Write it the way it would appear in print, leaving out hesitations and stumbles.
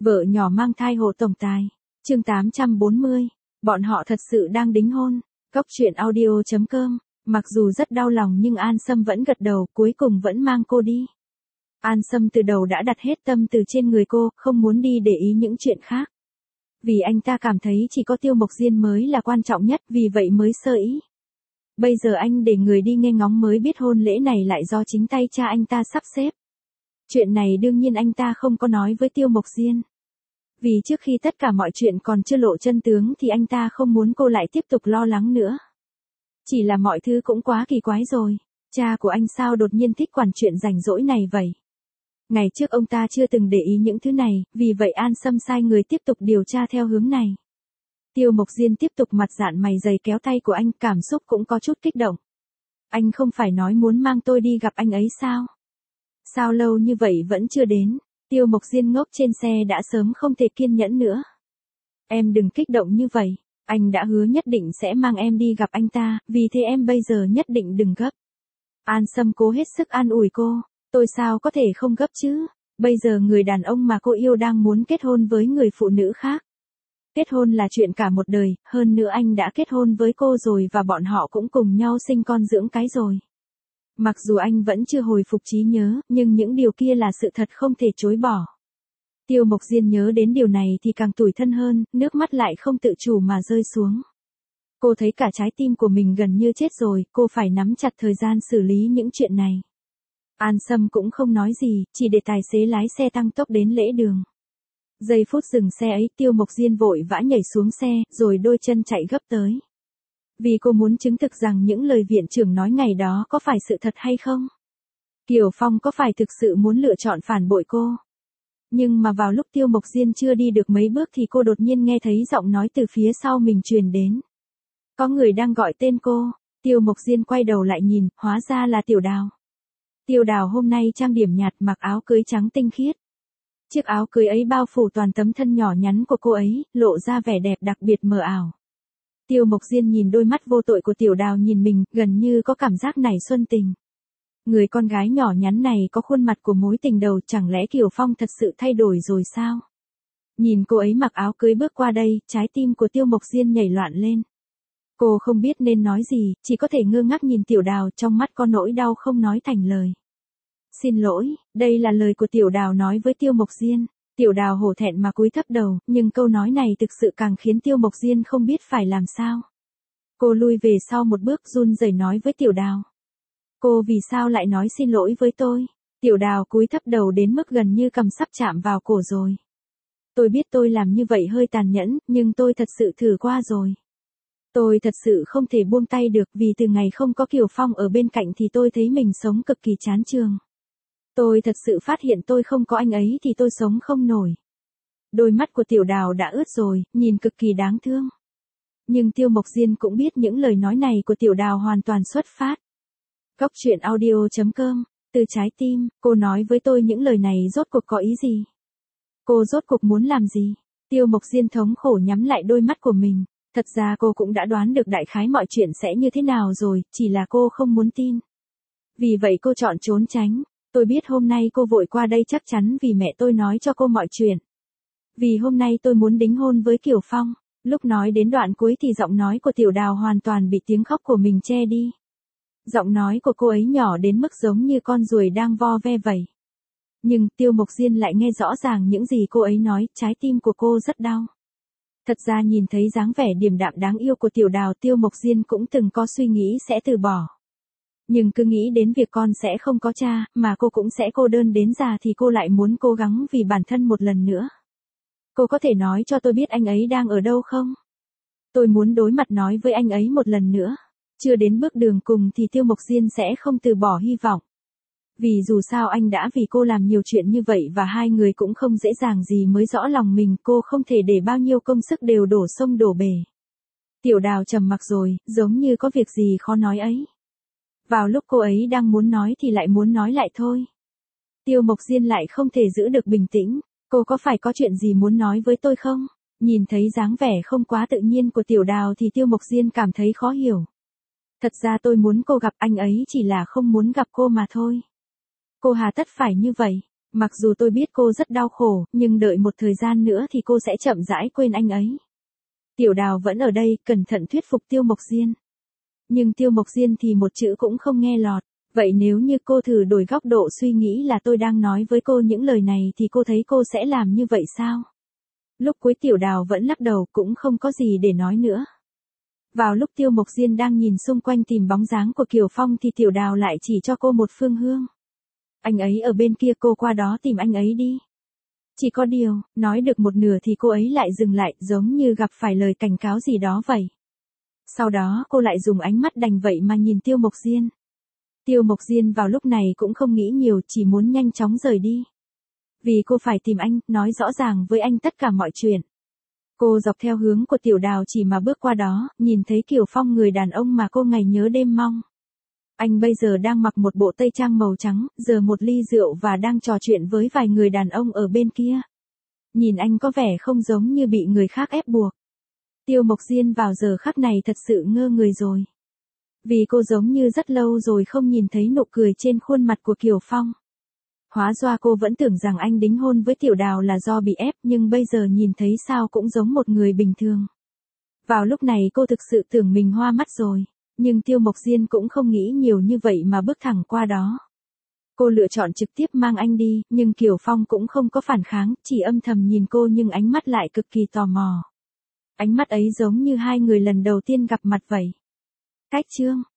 Vợ nhỏ mang thai hộ tổng tài. Chương 840. Bọn họ thật sự đang đính hôn. Cốc truyện audio.com. Mặc dù rất đau lòng nhưng An Sâm vẫn gật đầu, cuối cùng vẫn mang cô đi. An Sâm từ đầu đã đặt hết tâm từ trên người cô, không muốn đi để ý những chuyện khác. Vì anh ta cảm thấy chỉ có Tiêu Mộc Diên mới là quan trọng nhất, vì vậy mới sơ ý. Bây giờ anh để người đi nghe ngóng mới biết hôn lễ này lại do chính tay cha anh ta sắp xếp. Chuyện này đương nhiên anh ta không có nói với Tiêu Mộc Diên. Vì trước khi tất cả mọi chuyện còn chưa lộ chân tướng thì anh ta không muốn cô lại tiếp tục lo lắng nữa. Chỉ là mọi thứ cũng quá kỳ quái rồi. Cha của anh sao đột nhiên thích quản chuyện rảnh rỗi này vậy? Ngày trước ông ta chưa từng để ý những thứ này, vì vậy An Sâm sai người tiếp tục điều tra theo hướng này. Tiêu Mộc Diên tiếp tục mặt dạn mày dày kéo tay của anh, cảm xúc cũng có chút kích động. Anh không phải nói muốn mang tôi đi gặp anh ấy sao? Sao lâu như vậy vẫn chưa đến? Tiêu Mộc Diên ngốc trên xe đã sớm không thể kiên nhẫn nữa. Em đừng kích động như vậy, anh đã hứa nhất định sẽ mang em đi gặp anh ta, vì thế em bây giờ nhất định đừng gấp. An Sâm cố hết sức an ủi cô, tôi sao có thể không gấp chứ, bây giờ người đàn ông mà cô yêu đang muốn kết hôn với người phụ nữ khác. Kết hôn là chuyện cả một đời, hơn nữa anh đã kết hôn với cô rồi và bọn họ cũng cùng nhau sinh con dưỡng cái rồi. Mặc dù anh vẫn chưa hồi phục trí nhớ, nhưng những điều kia là sự thật không thể chối bỏ. Tiêu Mộc Diên nhớ đến điều này thì càng tủi thân hơn, nước mắt lại không tự chủ mà rơi xuống. Cô thấy cả trái tim của mình gần như chết rồi, cô phải nắm chặt thời gian xử lý những chuyện này. An Sâm cũng không nói gì, chỉ để tài xế lái xe tăng tốc đến lễ đường. Giây phút dừng xe ấy, Tiêu Mộc Diên vội vã nhảy xuống xe, rồi đôi chân chạy gấp tới. Vì cô muốn chứng thực rằng những lời viện trưởng nói ngày đó có phải sự thật hay không. Kiều Phong có phải thực sự muốn lựa chọn phản bội cô. Nhưng mà vào lúc Tiêu Mộc Diên chưa đi được mấy bước thì cô đột nhiên nghe thấy giọng nói từ phía sau mình truyền đến. Có người đang gọi tên cô. Tiêu Mộc Diên quay đầu lại nhìn, hóa ra là Tiểu Đào. Tiểu Đào hôm nay trang điểm nhạt, mặc áo cưới trắng tinh khiết. Chiếc áo cưới ấy bao phủ toàn tấm thân nhỏ nhắn của cô ấy, lộ ra vẻ đẹp đặc biệt mờ ảo. Tiêu Mộc Diên nhìn đôi mắt vô tội của Tiểu Đào nhìn mình, gần như có cảm giác nảy xuân tình. Người con gái nhỏ nhắn này có khuôn mặt của mối tình đầu, chẳng lẽ Kiều Phong thật sự thay đổi rồi sao? Nhìn cô ấy mặc áo cưới bước qua đây, trái tim của Tiêu Mộc Diên nhảy loạn lên. Cô không biết nên nói gì, chỉ có thể ngơ ngác nhìn Tiểu Đào, trong mắt có nỗi đau không nói thành lời. Xin lỗi, đây là lời của Tiểu Đào nói với Tiêu Mộc Diên. Tiểu Đào hổ thẹn mà cúi thấp đầu, nhưng câu nói này thực sự càng khiến Tiêu Mộc Diên không biết phải làm sao. Cô lui về sau một bước, run rẩy nói với Tiểu Đào. Cô vì sao lại nói xin lỗi với tôi? Tiểu Đào cúi thấp đầu đến mức gần như cầm sắp chạm vào cổ rồi. Tôi biết tôi làm như vậy hơi tàn nhẫn, nhưng tôi thật sự thử qua rồi. Tôi thật sự không thể buông tay được, vì từ ngày không có Kiều Phong ở bên cạnh thì tôi thấy mình sống cực kỳ chán chường. Tôi thật sự phát hiện tôi không có anh ấy thì tôi sống không nổi. Đôi mắt của Tiểu Đào đã ướt rồi, nhìn cực kỳ đáng thương. Nhưng Tiêu Mộc Diên cũng biết những lời nói này của Tiểu Đào hoàn toàn xuất phát. Cốc truyện audio.com. Từ trái tim, cô nói với tôi những lời này rốt cuộc có ý gì? Cô rốt cuộc muốn làm gì? Tiêu Mộc Diên thống khổ nhắm lại đôi mắt của mình. Thật ra cô cũng đã đoán được đại khái mọi chuyện sẽ như thế nào rồi, chỉ là cô không muốn tin. Vì vậy cô chọn trốn tránh. Tôi biết hôm nay cô vội qua đây chắc chắn vì mẹ tôi nói cho cô mọi chuyện. Vì hôm nay tôi muốn đính hôn với Kiều Phong. Lúc nói đến đoạn cuối thì giọng nói của Tiểu Đào hoàn toàn bị tiếng khóc của mình che đi. Giọng nói của cô ấy nhỏ đến mức giống như con ruồi đang vo ve vậy. Nhưng Tiêu Mộc Diên lại nghe rõ ràng những gì cô ấy nói, trái tim của cô rất đau. Thật ra nhìn thấy dáng vẻ điềm đạm đáng yêu của Tiểu Đào, Tiêu Mộc Diên cũng từng có suy nghĩ sẽ từ bỏ. Nhưng cứ nghĩ đến việc con sẽ không có cha, mà cô cũng sẽ cô đơn đến già thì cô lại muốn cố gắng vì bản thân một lần nữa. Cô có thể nói cho tôi biết anh ấy đang ở đâu không? Tôi muốn đối mặt nói với anh ấy một lần nữa. Chưa đến bước đường cùng thì Tiêu Mộc Diên sẽ không từ bỏ hy vọng. Vì dù sao anh đã vì cô làm nhiều chuyện như vậy và hai người cũng không dễ dàng gì mới rõ lòng mình, cô không thể để bao nhiêu công sức đều đổ sông đổ bể. Tiểu Đào trầm mặc rồi, giống như có việc gì khó nói ấy. Vào lúc cô ấy đang muốn nói thì lại muốn nói lại thôi. Tiêu Mộc Diên lại không thể giữ được bình tĩnh. Cô có phải có chuyện gì muốn nói với tôi không? Nhìn thấy dáng vẻ không quá tự nhiên của Tiểu Đào thì Tiêu Mộc Diên cảm thấy khó hiểu. Thật ra tôi muốn cô gặp anh ấy chỉ là không muốn gặp cô mà thôi. Cô hà tất phải như vậy. Mặc dù tôi biết cô rất đau khổ, nhưng đợi một thời gian nữa thì cô sẽ chậm rãi quên anh ấy. Tiểu Đào vẫn ở đây, cẩn thận thuyết phục Tiêu Mộc Diên. Nhưng Tiêu Mộc Diên thì một chữ cũng không nghe lọt. Vậy nếu như cô thử đổi góc độ suy nghĩ là tôi đang nói với cô những lời này thì cô thấy cô sẽ làm như vậy sao? Lúc cuối Tiểu Đào vẫn lắc đầu, cũng không có gì để nói nữa. Vào lúc Tiêu Mộc Diên đang nhìn xung quanh tìm bóng dáng của Kiều Phong thì Tiểu Đào lại chỉ cho cô một phương hướng. Anh ấy ở bên kia, cô qua đó tìm anh ấy đi. Chỉ có điều, nói được một nửa thì cô ấy lại dừng lại, giống như gặp phải lời cảnh cáo gì đó vậy. Sau đó cô lại dùng ánh mắt đành vậy mà nhìn Tiêu Mộc Diên. Tiêu Mộc Diên vào lúc này cũng không nghĩ nhiều, chỉ muốn nhanh chóng rời đi. Vì cô phải tìm anh, nói rõ ràng với anh tất cả mọi chuyện. Cô dọc theo hướng của Tiểu Đào chỉ mà bước qua đó, nhìn thấy Kiều Phong, người đàn ông mà cô ngày nhớ đêm mong. Anh bây giờ đang mặc một bộ tây trang màu trắng, giờ một ly rượu và đang trò chuyện với vài người đàn ông ở bên kia. Nhìn anh có vẻ không giống như bị người khác ép buộc. Tiêu Mộc Diên vào giờ khắc này thật sự ngơ người rồi. Vì cô giống như rất lâu rồi không nhìn thấy nụ cười trên khuôn mặt của Kiều Phong. Hóa ra cô vẫn tưởng rằng anh đính hôn với Tiểu Đào là do bị ép, nhưng bây giờ nhìn thấy sao cũng giống một người bình thường. Vào lúc này cô thực sự tưởng mình hoa mắt rồi, nhưng Tiêu Mộc Diên cũng không nghĩ nhiều như vậy mà bước thẳng qua đó. Cô lựa chọn trực tiếp mang anh đi, nhưng Kiều Phong cũng không có phản kháng, chỉ âm thầm nhìn cô nhưng ánh mắt lại cực kỳ tò mò. Ánh mắt ấy giống như hai người lần đầu tiên gặp mặt vậy. Cách chương